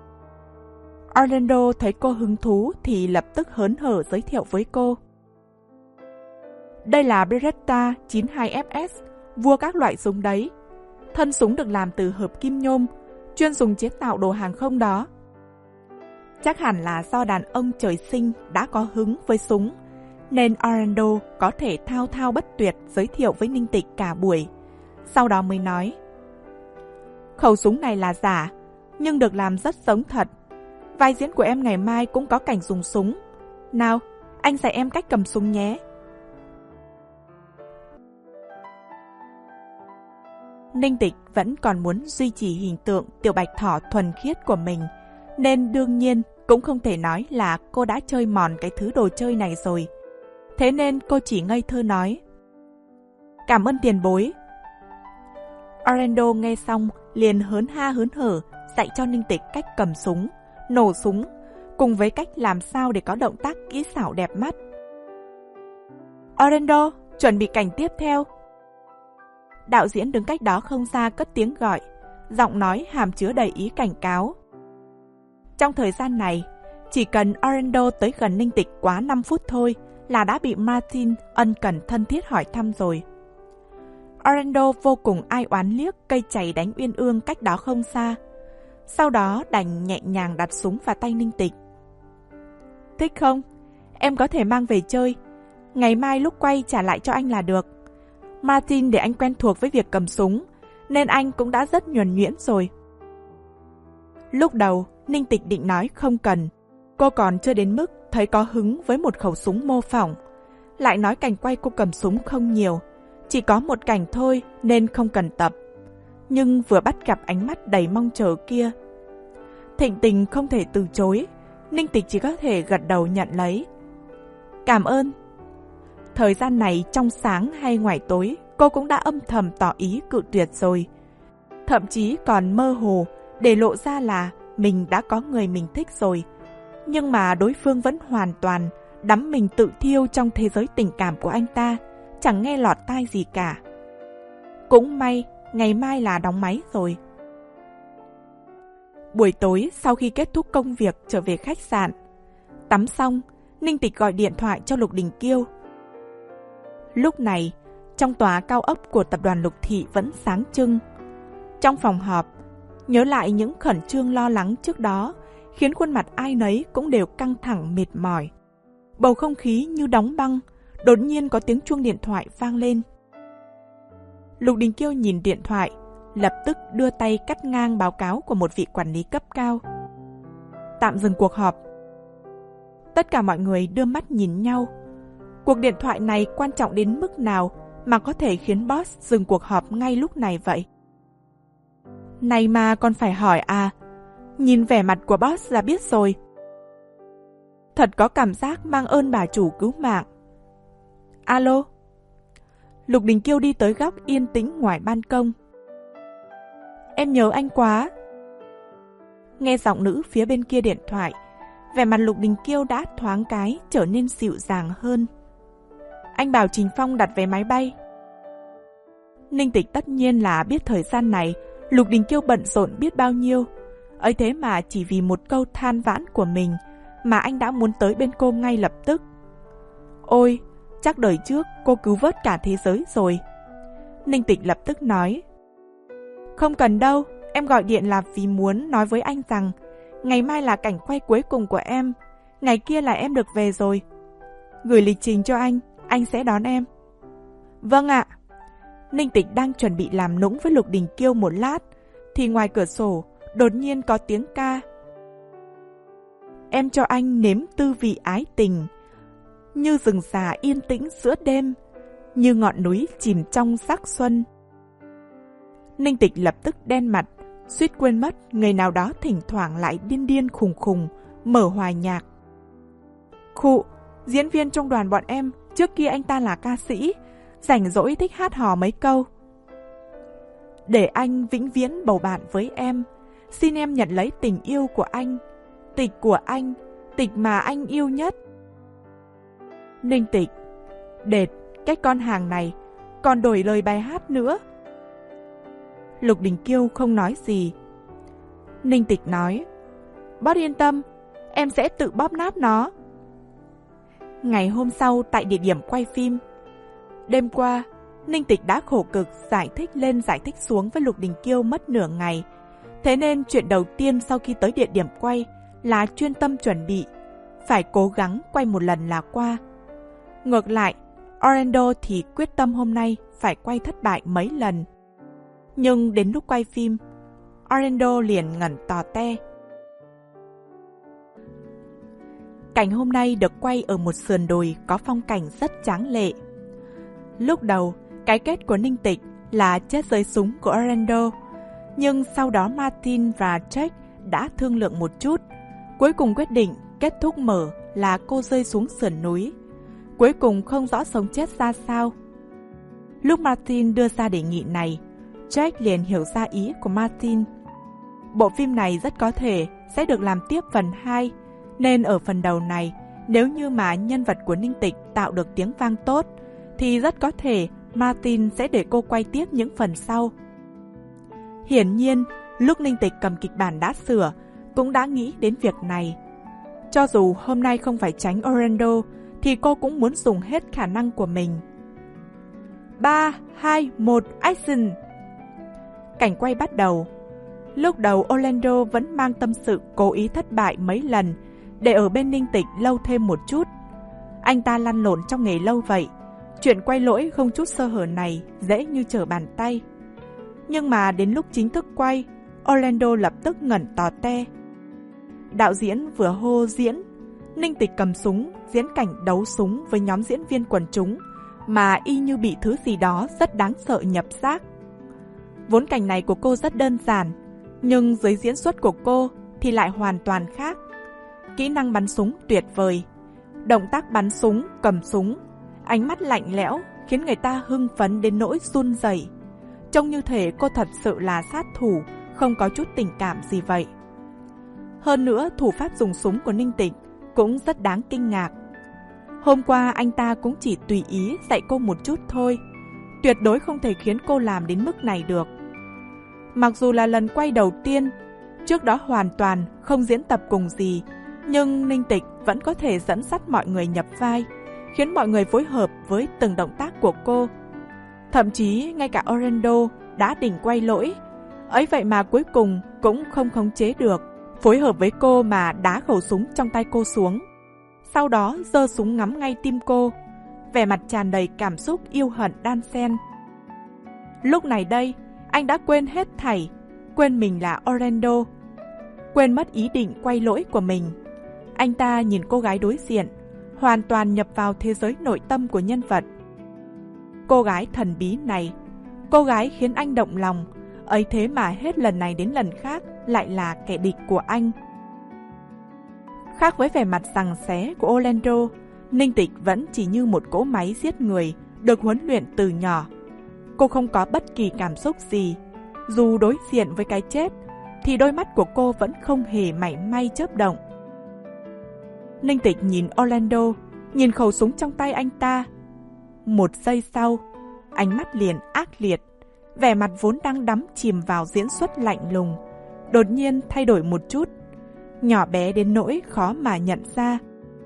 Orlando thấy cô hứng thú thì lập tức hớn hở giới thiệu với cô. Đây là Beretta chín mươi hai F S, vua các loại súng đấy. Thân súng được làm từ hợp kim nhôm, chuyên dùng chế tạo đồ hàng không đó. Chắc hẳn là do đàn ông trời sinh đã có hứng với súng, nên Orlando có thể thao thao bất tuyệt giới thiệu với Ninh Tịch cả buổi. Sau đó mới nói, khẩu súng này là giả, nhưng được làm rất giống thật. Vai diễn của em ngày mai cũng có cảnh dùng súng. Nào, anh dạy em cách cầm súng nhé. Ninh Tịch vẫn còn muốn duy trì hình tượng tiểu bạch thỏ thuần khiết của mình, nên đương nhiên cũng không thể nói là cô đã chơi mòn cái thứ đồ chơi này rồi. Thế nên cô chỉ ngây thơ nói: "Cảm ơn tiền bối." Orlando nghe xong liền hớn ha hớn hở dạy cho Ninh Tịch cách cầm súng, nổ súng, cùng với cách làm sao để có động tác kỹ xảo đẹp mắt. "Orlando, chuẩn bị cảnh tiếp theo." Đạo diễn đứng cách đó không xa cất tiếng gọi, giọng nói hàm chứa đầy ý cảnh cáo. Trong thời gian này, chỉ cần Orlando tới gần Ninh Tịch quá năm phút thôi là đã bị Martin ân cần thân thiết hỏi thăm rồi. Orlando vô cùng ai oán liếc cây chày đánh uyên ương cách đó không xa, sau đó đành nhẹ nhàng đặt súng vào tay Ninh Tịch. "Thích không? Em có thể mang về chơi, ngày mai lúc quay trả lại cho anh là được." Martin để anh quen thuộc với việc cầm súng, nên anh cũng đã rất nhuần nhuyễn rồi. Lúc đầu, Ninh Tịch định nói không cần, cô còn chưa đến mức thấy có hứng với một khẩu súng mô phỏng. Lại nói cảnh quay cô cầm súng không nhiều, chỉ có một cảnh thôi nên không cần tập. Nhưng vừa bắt gặp ánh mắt đầy mong chờ kia, thịnh tình không thể từ chối, Ninh Tịch chỉ có thể gật đầu nhận lấy. "Cảm ơn." Thời gian này trong sáng hay ngoài tối, cô cũng đã âm thầm tỏ ý cự tuyệt rồi. Thậm chí còn mơ hồ để lộ ra là mình đã có người mình thích rồi. Nhưng mà đối phương vẫn hoàn toàn đắm mình tự thiêu trong thế giới tình cảm của anh ta, chẳng nghe lọt tai gì cả. Cũng may, ngày mai là đóng máy rồi. Buổi tối sau khi kết thúc công việc trở về khách sạn, tắm xong, Ninh Tịch gọi điện thoại cho Lục Đình Kiêu. Lúc này, trong tòa cao ốc của tập đoàn Lục Thị vẫn sáng trưng. Trong phòng họp, nhớ lại những khẩn trương lo lắng trước đó, khiến khuôn mặt ai nấy cũng đều căng thẳng mệt mỏi. Bầu không khí như đóng băng, đột nhiên có tiếng chuông điện thoại vang lên. Lục Đình Kiêu nhìn điện thoại, lập tức đưa tay cắt ngang báo cáo của một vị quản lý cấp cao. Tạm dừng cuộc họp. Tất cả mọi người đưa mắt nhìn nhau. Cuộc điện thoại này quan trọng đến mức nào mà có thể khiến boss dừng cuộc họp ngay lúc này vậy? Này mà còn phải hỏi à? Nhìn vẻ mặt của boss là biết rồi. Thật có cảm giác mang ơn bà chủ cứu mạng. Alo? Lục Đình Kiêu đi tới góc yên tĩnh ngoài ban công. Em nhớ anh quá. Nghe giọng nữ phía bên kia điện thoại, vẻ mặt Lục Đình Kiêu đã thoáng cái trở nên dịu dàng hơn. Anh bảo Trình Phong đặt vé máy bay. Ninh Tịch tất nhiên là biết thời gian này Lục Đình Kiêu bận rộn biết bao nhiêu. Ấy thế mà chỉ vì một câu than vãn của mình mà anh đã muốn tới bên cô ngay lập tức. Ôi, chắc đời trước cô cứu vớt cả thế giới rồi. Ninh Tịch lập tức nói. Không cần đâu, em gọi điện là vì muốn nói với anh rằng ngày mai là cảnh quay cuối cùng của em, ngày kia là em được về rồi. Gửi lịch trình cho anh, anh sẽ đón em. Vâng ạ. Ninh Tịch đang chuẩn bị làm nũng với Lục Đình Kiêu một lát, thì ngoài cửa sổ đột nhiên có tiếng ca. Em cho anh nếm tư vị ái tình, như rừng già yên tĩnh giữa đêm, như ngọn núi chìm trong sắc xuân. Ninh Tịch lập tức đen mặt, suýt quên mất người nào đó thỉnh thoảng lại điên điên khùng khùng, mở hòa nhạc. Khụ, diễn viên trong đoàn bọn em, trước kia anh ta là ca sĩ, rảnh rỗi thích hát hò mấy câu. Để anh vĩnh viễn bầu bạn với em, xin em nhận lấy tình yêu của anh, tịch của anh, tịch mà anh yêu nhất. Ninh Tịch, đệt, cái con hàng này, còn đổi lời bài hát nữa. Lục Đình Kiêu không nói gì. Ninh Tịch nói, boss yên tâm, em sẽ tự bóp nát nó. Ngày hôm sau tại địa điểm quay phim, đêm qua, Ninh Tịch đã khổ cực giải thích lên giải thích xuống với Lục Đình Kiêu mất nửa ngày. Thế nên chuyện đầu tiên sau khi tới địa điểm quay là chuyên tâm chuẩn bị, phải cố gắng quay một lần là qua. Ngược lại, Orlando thì quyết tâm hôm nay phải quay thất bại mấy lần. Nhưng đến lúc quay phim, Orlando liền ngẩn tò te. Cảnh hôm nay được quay ở một sườn đồi có phong cảnh rất tráng lệ. Lúc đầu, cái kết của Ninh Tịch là chết dưới súng của Orlando. Nhưng sau đó Martin và Jack đã thương lượng một chút. Cuối cùng quyết định kết thúc mở là cô rơi xuống sườn núi. Cuối cùng không rõ sống chết ra sao. Lúc Martin đưa ra đề nghị này, Jack liền hiểu ra ý của Martin. Bộ phim này rất có thể sẽ được làm tiếp phần hai, nên ở phần đầu này, nếu như mà nhân vật của Ninh Tịch tạo được tiếng vang tốt, thì rất có thể Martin sẽ để cô quay tiếp những phần sau. Hiển nhiên, lúc Ninh Tịch cầm kịch bản đã sửa, cũng đã nghĩ đến việc này. Cho dù hôm nay không phải tránh Orlando, thì cô cũng muốn dùng hết khả năng của mình. ba, hai, một, action! Cảnh quay bắt đầu. Lúc đầu Orlando vẫn mang tâm sự cố ý thất bại mấy lần để ở bên Ninh Tịch lâu thêm một chút. Anh ta lăn lộn trong nghề lâu vậy, chuyện quay lỗi không chút sơ hở này dễ như trở bàn tay. Nhưng mà đến lúc chính thức quay, Orlando lập tức ngẩn tò te. Đạo diễn vừa hô diễn, Ninh Tịch cầm súng diễn cảnh đấu súng với nhóm diễn viên quần chúng mà y như bị thứ gì đó rất đáng sợ nhập xác. Vốn cảnh này của cô rất đơn giản, nhưng dưới diễn xuất của cô thì lại hoàn toàn khác. Kỹ năng bắn súng tuyệt vời, động tác bắn súng, cầm súng, ánh mắt lạnh lẽo khiến người ta hưng phấn đến nỗi run rẩy. Trông như thể cô thật sự là sát thủ, không có chút tình cảm gì vậy. Hơn nữa, thủ pháp dùng súng của Ninh Tịch cũng rất đáng kinh ngạc. Hôm qua anh ta cũng chỉ tùy ý dạy cô một chút thôi, tuyệt đối không thể khiến cô làm đến mức này được. Mặc dù là lần quay đầu tiên, trước đó hoàn toàn không diễn tập cùng gì, nhưng Ninh Tịch vẫn có thể dẫn dắt mọi người nhập vai, khiến mọi người phối hợp với từng động tác của cô. Thậm chí ngay cả Orlando đã đỉnh quay lỗi, ấy vậy mà cuối cùng cũng không khống chế được, phối hợp với cô mà đá khẩu súng trong tay cô xuống. Sau đó giơ súng ngắm ngay tim cô, vẻ mặt tràn đầy cảm xúc yêu hận đan xen. Lúc này đây, anh đã quên hết thảy, quên mình là Orlando, quên mất ý định quay lỗi của mình. Anh ta nhìn cô gái đối diện, hoàn toàn nhập vào thế giới nội tâm của nhân vật. Cô gái thần bí này, cô gái khiến anh động lòng, ấy thế mà hết lần này đến lần khác lại là kẻ địch của anh. Khác với vẻ mặt giằng xé của Orlando, Ninh Tịch vẫn chỉ như một cỗ máy giết người, được huấn luyện từ nhỏ. Cô không có bất kỳ cảm xúc gì. Dù đối diện với cái chết, thì đôi mắt của cô vẫn không hề mảy may chớp động. Ninh Tịch nhìn Orlando, nhìn khẩu súng trong tay anh ta. Một giây sau, ánh mắt liền ác liệt, vẻ mặt vốn đang đắm chìm vào diễn xuất lạnh lùng, đột nhiên thay đổi một chút, nhỏ bé đến nỗi khó mà nhận ra.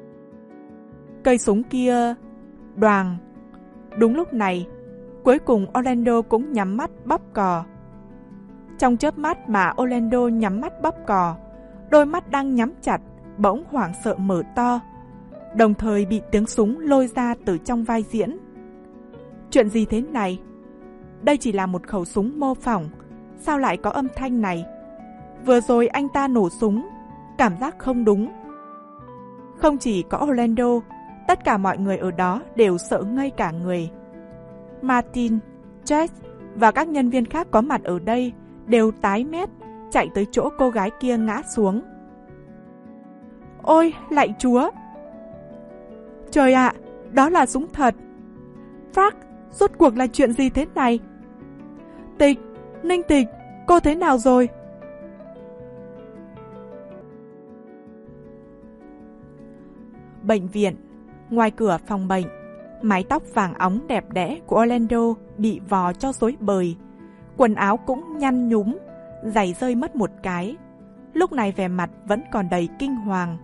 Cây súng kia... Đoàng! Đúng lúc này, cuối cùng Orlando cũng nhắm mắt bóp cò. Trong chớp mắt mà Orlando nhắm mắt bóp cò, đôi mắt đang nhắm chặt bỗng hoảng sợ mở to, đồng thời bị tiếng súng lôi ra từ trong vai diễn. Chuyện gì thế này? Đây chỉ là một khẩu súng mô phỏng, sao lại có âm thanh này? Vừa rồi anh ta nổ súng, cảm giác không đúng. Không chỉ có Orlando, tất cả mọi người ở đó đều sợ ngây cả người. Martin, Jess và các nhân viên khác có mặt ở đây đều tái mét, chạy tới chỗ cô gái kia ngã xuống. Ôi, lạy Chúa! Trời ạ, đó là súng thật! Frank, rốt cuộc là chuyện gì thế này? Tịch, Ninh Tịch, cô thế nào rồi? Bệnh viện, ngoài cửa phòng bệnh, mái tóc vàng óng đẹp đẽ của Orlando bị vò cho rối bời, quần áo cũng nhăn nhúm, giày rơi mất một cái. Lúc này vẻ mặt vẫn còn đầy kinh hoàng.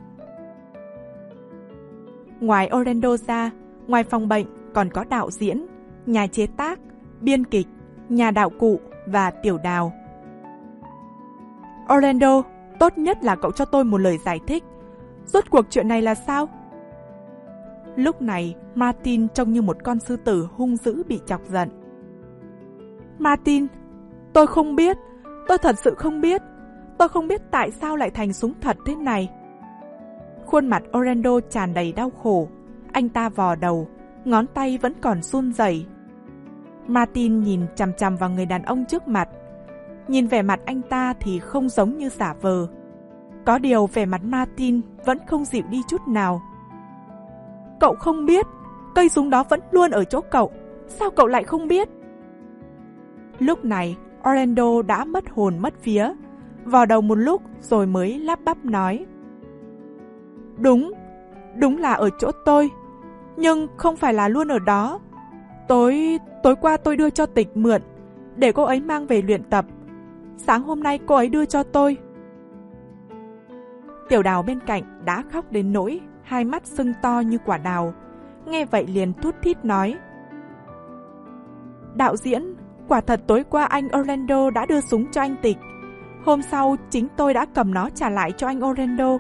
Ngoài Orlando ra, ngoài phòng bệnh còn có đạo diễn, nhà chế tác, biên kịch, nhà đạo cụ và tiểu đào. Orlando, tốt nhất là cậu cho tôi một lời giải thích. Rốt cuộc chuyện này là sao? Lúc này, Martin trông như một con sư tử hung dữ bị chọc giận. Martin, tôi không biết, tôi thật sự không biết. Tôi không biết tại sao lại thành súng thật thế này. Khuôn mặt Orlando tràn đầy đau khổ. Anh ta vò đầu, ngón tay vẫn còn run rẩy. Martin nhìn chằm chằm vào người đàn ông trước mặt. Nhìn vẻ mặt anh ta thì không giống như giả vờ. Có điều vẻ mặt Martin vẫn không dịu đi chút nào. Cậu không biết, cây súng đó vẫn luôn ở chỗ cậu. Sao cậu lại không biết? Lúc này, Orlando đã mất hồn mất vía, vò đầu một lúc rồi mới lắp bắp nói. Đúng, đúng là ở chỗ tôi, nhưng không phải là luôn ở đó. Tối, tối qua tôi đưa cho Tịch mượn, để cô ấy mang về luyện tập. Sáng hôm nay cô ấy đưa cho tôi. Tiểu Đào bên cạnh đã khóc đến nỗi hai mắt sưng to như quả đào. Nghe vậy liền thút thít nói. Đạo diễn, quả thật tối qua anh Orlando đã đưa súng cho anh Tịch. Hôm sau chính tôi đã cầm nó trả lại cho anh Orlando.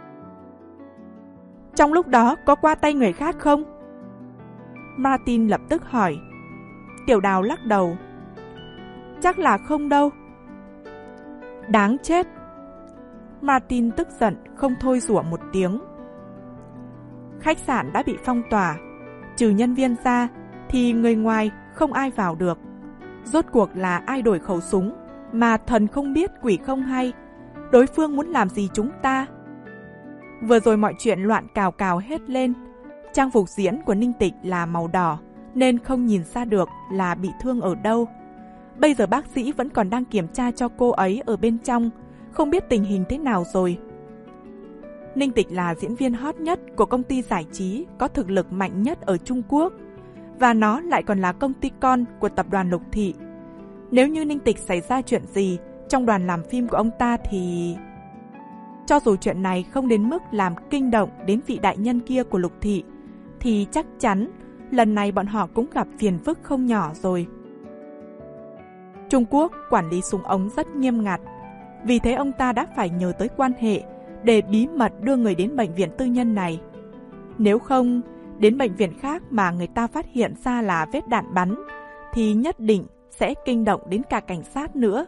Trong lúc đó có qua tay người khác không? Martin lập tức hỏi. Tiểu Đào lắc đầu. Chắc là không đâu. Đáng chết. Martin tức giận không thôi rủa một tiếng. Khách sạn đã bị phong tỏa, trừ nhân viên ra thì người ngoài không ai vào được. Rốt cuộc là ai đổi khẩu súng mà thần không biết quỷ không hay. Đối phương muốn làm gì chúng ta? Vừa rồi mọi chuyện loạn cào cào hết lên. Trang phục diễn của Ninh Tịch là màu đỏ nên không nhìn ra được là bị thương ở đâu. Bây giờ bác sĩ vẫn còn đang kiểm tra cho cô ấy ở bên trong, không biết tình hình thế nào rồi. Ninh Tịch là diễn viên hot nhất của công ty giải trí có thực lực mạnh nhất ở Trung Quốc, và nó lại còn là công ty con của tập đoàn Lục Thị. Nếu như Ninh Tịch xảy ra chuyện gì trong đoàn làm phim của ông ta thì... Cho dù chuyện này không đến mức làm kinh động đến vị đại nhân kia của Lục Thị, thì chắc chắn lần này bọn họ cũng gặp phiền phức không nhỏ rồi. Trung Quốc quản lý súng ống rất nghiêm ngặt, vì thế ông ta đã phải nhờ tới quan hệ để bí mật đưa người đến bệnh viện tư nhân này. Nếu không, đến bệnh viện khác mà người ta phát hiện ra là vết đạn bắn, thì nhất định sẽ kinh động đến cả cảnh sát nữa.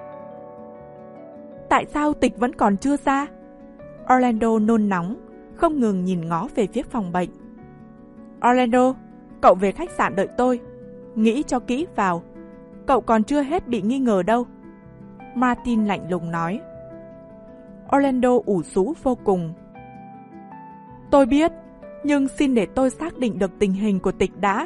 Tại sao Tịch vẫn còn chưa ra? Orlando nôn nóng, không ngừng nhìn ngó về phía phòng bệnh. Orlando, cậu về khách sạn đợi tôi. Nghĩ cho kỹ vào, cậu còn chưa hết bị nghi ngờ đâu. Martin lạnh lùng nói. Orlando ủ rũ vô cùng. Tôi biết, nhưng xin để tôi xác định được tình hình của Tịch đã.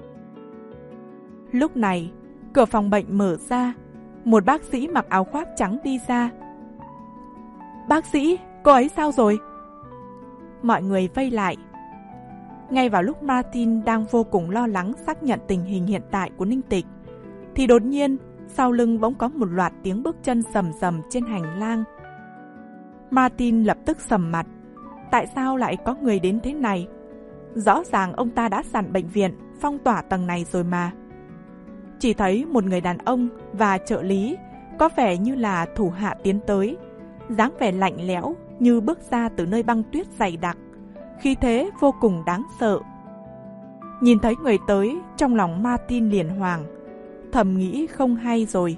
Lúc này, cửa phòng bệnh mở ra, một bác sĩ mặc áo khoác trắng đi ra. Bác sĩ, cô ấy sao rồi? Mọi người vây lại. Ngay vào lúc Martin đang vô cùng lo lắng xác nhận tình hình hiện tại của Ninh Tịch, thì đột nhiên sau lưng bỗng có một loạt tiếng bước chân rầm rầm trên hành lang. Martin lập tức sầm mặt. Tại sao lại có người đến thế này? Rõ ràng ông ta đã dặn bệnh viện phong tỏa tầng này rồi mà. Chỉ thấy một người đàn ông và trợ lý có vẻ như là thủ hạ tiến tới, dáng vẻ lạnh lẽo như bước ra từ nơi băng tuyết dày đặc, khí thế vô cùng đáng sợ. Nhìn thấy người tới, trong lòng Martin liền hoảng, thầm nghĩ không hay rồi.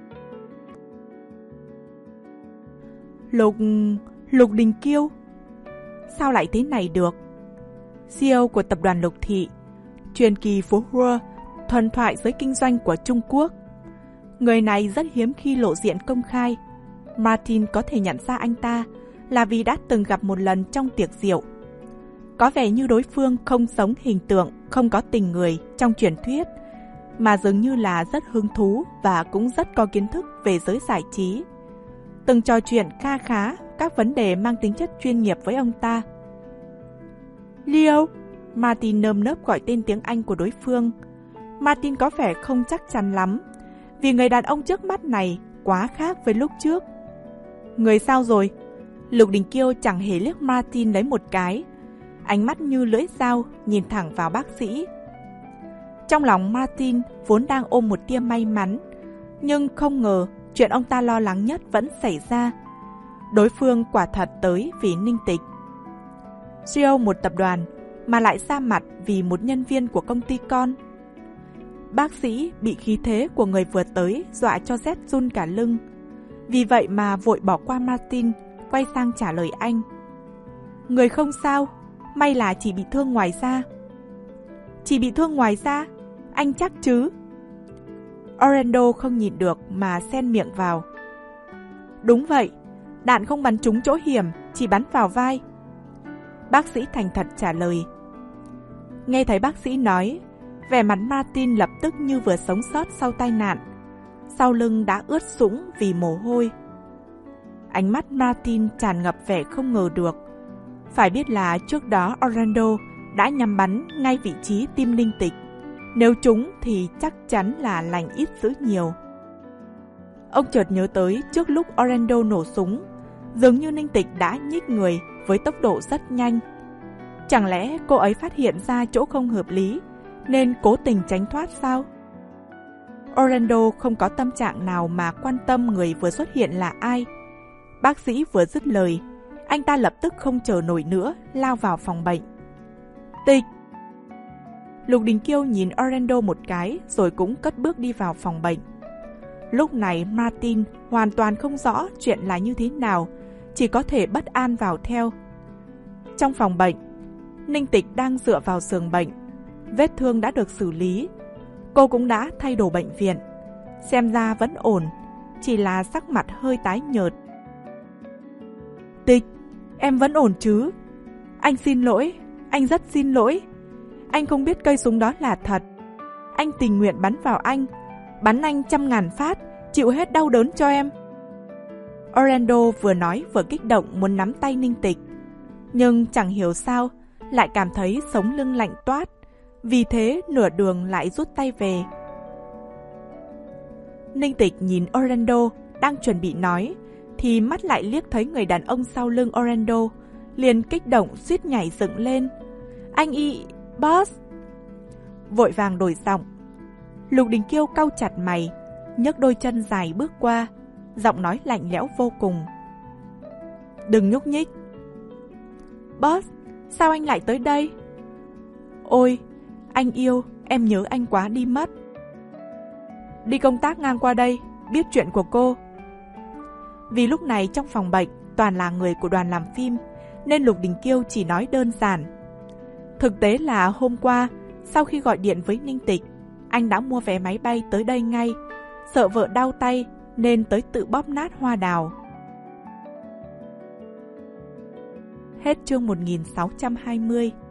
Lục... Lục Đình Kiêu? Sao lại thế này được? xê e ô của tập đoàn Lục Thị, truyền kỳ phố Hua, thần thoại giới kinh doanh của Trung Quốc. Người này rất hiếm khi lộ diện công khai. Martin có thể nhận ra anh ta là vì đã từng gặp một lần trong tiệc rượu. Có vẻ như đối phương không sống hình tượng không có tình người trong truyền thuyết, mà dường như là rất hứng thú và cũng rất có kiến thức về giới giải trí. Từng trò chuyện kha khá các vấn đề mang tính chất chuyên nghiệp với ông ta. Leo, Martin nơm nớp gọi tên tiếng Anh của đối phương. Martin có vẻ không chắc chắn lắm, vì người đàn ông trước mắt này quá khác với lúc trước. Người sao rồi? Lục Đình Kiêu chẳng hề liếc Martin lấy một cái, ánh mắt như lưỡi dao nhìn thẳng vào bác sĩ. Trong lòng Martin vốn đang ôm một tia may mắn, nhưng không ngờ chuyện ông ta lo lắng nhất vẫn xảy ra. Đối phương quả thật tới vì Ninh Tịch. xê e ô một tập đoàn mà lại ra mặt vì một nhân viên của công ty con. Bác sĩ bị khí thế của người vừa tới dọa cho rét run cả lưng. Vì vậy mà vội bỏ qua Martin, quay sang trả lời anh. Người không sao, may là chỉ bị thương ngoài da. Chỉ bị thương ngoài da? Anh chắc chứ? Orlando không nhịn được mà xen miệng vào. Đúng vậy, đạn không bắn trúng chỗ hiểm, chỉ bắn vào vai. Bác sĩ thành thật trả lời. Nghe thấy bác sĩ nói, vẻ mặt Martin lập tức như vừa sống sót sau tai nạn. Sau lưng đã ướt sũng vì mồ hôi. Ánh mắt Martin tràn ngập vẻ không ngờ được. Phải biết là trước đó Orlando đã nhắm bắn ngay vị trí tim Ninh Tịch. Nếu trúng thì chắc chắn là lành ít dữ nhiều. Ông chợt nhớ tới trước lúc Orlando nổ súng, dường như Ninh Tịch đã nhích người với tốc độ rất nhanh. Chẳng lẽ cô ấy phát hiện ra chỗ không hợp lý nên cố tình tránh thoát sao? Orlando không có tâm trạng nào mà quan tâm người vừa xuất hiện là ai. Bác sĩ vừa dứt lời, anh ta lập tức không chờ nổi nữa, lao vào phòng bệnh. Tịch! Lục Đình Kiêu nhìn Orlando một cái rồi cũng cất bước đi vào phòng bệnh. Lúc này Martin hoàn toàn không rõ chuyện là như thế nào, chỉ có thể bất an vào theo. Trong phòng bệnh, Ninh Tịch đang dựa vào giường bệnh. Vết thương đã được xử lý. Cô cũng đã thay đồ bệnh viện. Xem ra vẫn ổn, chỉ là sắc mặt hơi tái nhợt. Tịch, em vẫn ổn chứ? Anh xin lỗi, anh rất xin lỗi. Anh không biết cây súng đó là thật. Anh tình nguyện bắn vào anh, bắn anh trăm ngàn phát, chịu hết đau đớn cho em. Orlando vừa nói vừa kích động muốn nắm tay Ninh Tịch. Nhưng chẳng hiểu sao, lại cảm thấy sống lưng lạnh toát. Vì thế nửa đường lại rút tay về. Ninh Tịch nhìn Orlando đang chuẩn bị nói, thì mắt lại liếc thấy người đàn ông sau lưng Orlando, liền kích động suýt nhảy dựng lên. Anh y... boss! Vội vàng đổi giọng. Lục Đình Kiêu cau chặt mày, nhấc đôi chân dài bước qua, giọng nói lạnh lẽo vô cùng. Đừng nhúc nhích. Boss, sao anh lại tới đây? Ôi, anh yêu, em nhớ anh quá đi mất. Đi công tác ngang qua đây, biết chuyện của cô. Vì lúc này trong phòng bệnh toàn là người của đoàn làm phim, nên Lục Đình Kiêu chỉ nói đơn giản. Thực tế là hôm qua, sau khi gọi điện với Ninh Tịch, anh đã mua vé máy bay tới đây ngay, sợ vợ đau tay nên tới tự bóp nát hoa đào. Hết chương một nghìn sáu trăm hai mươi.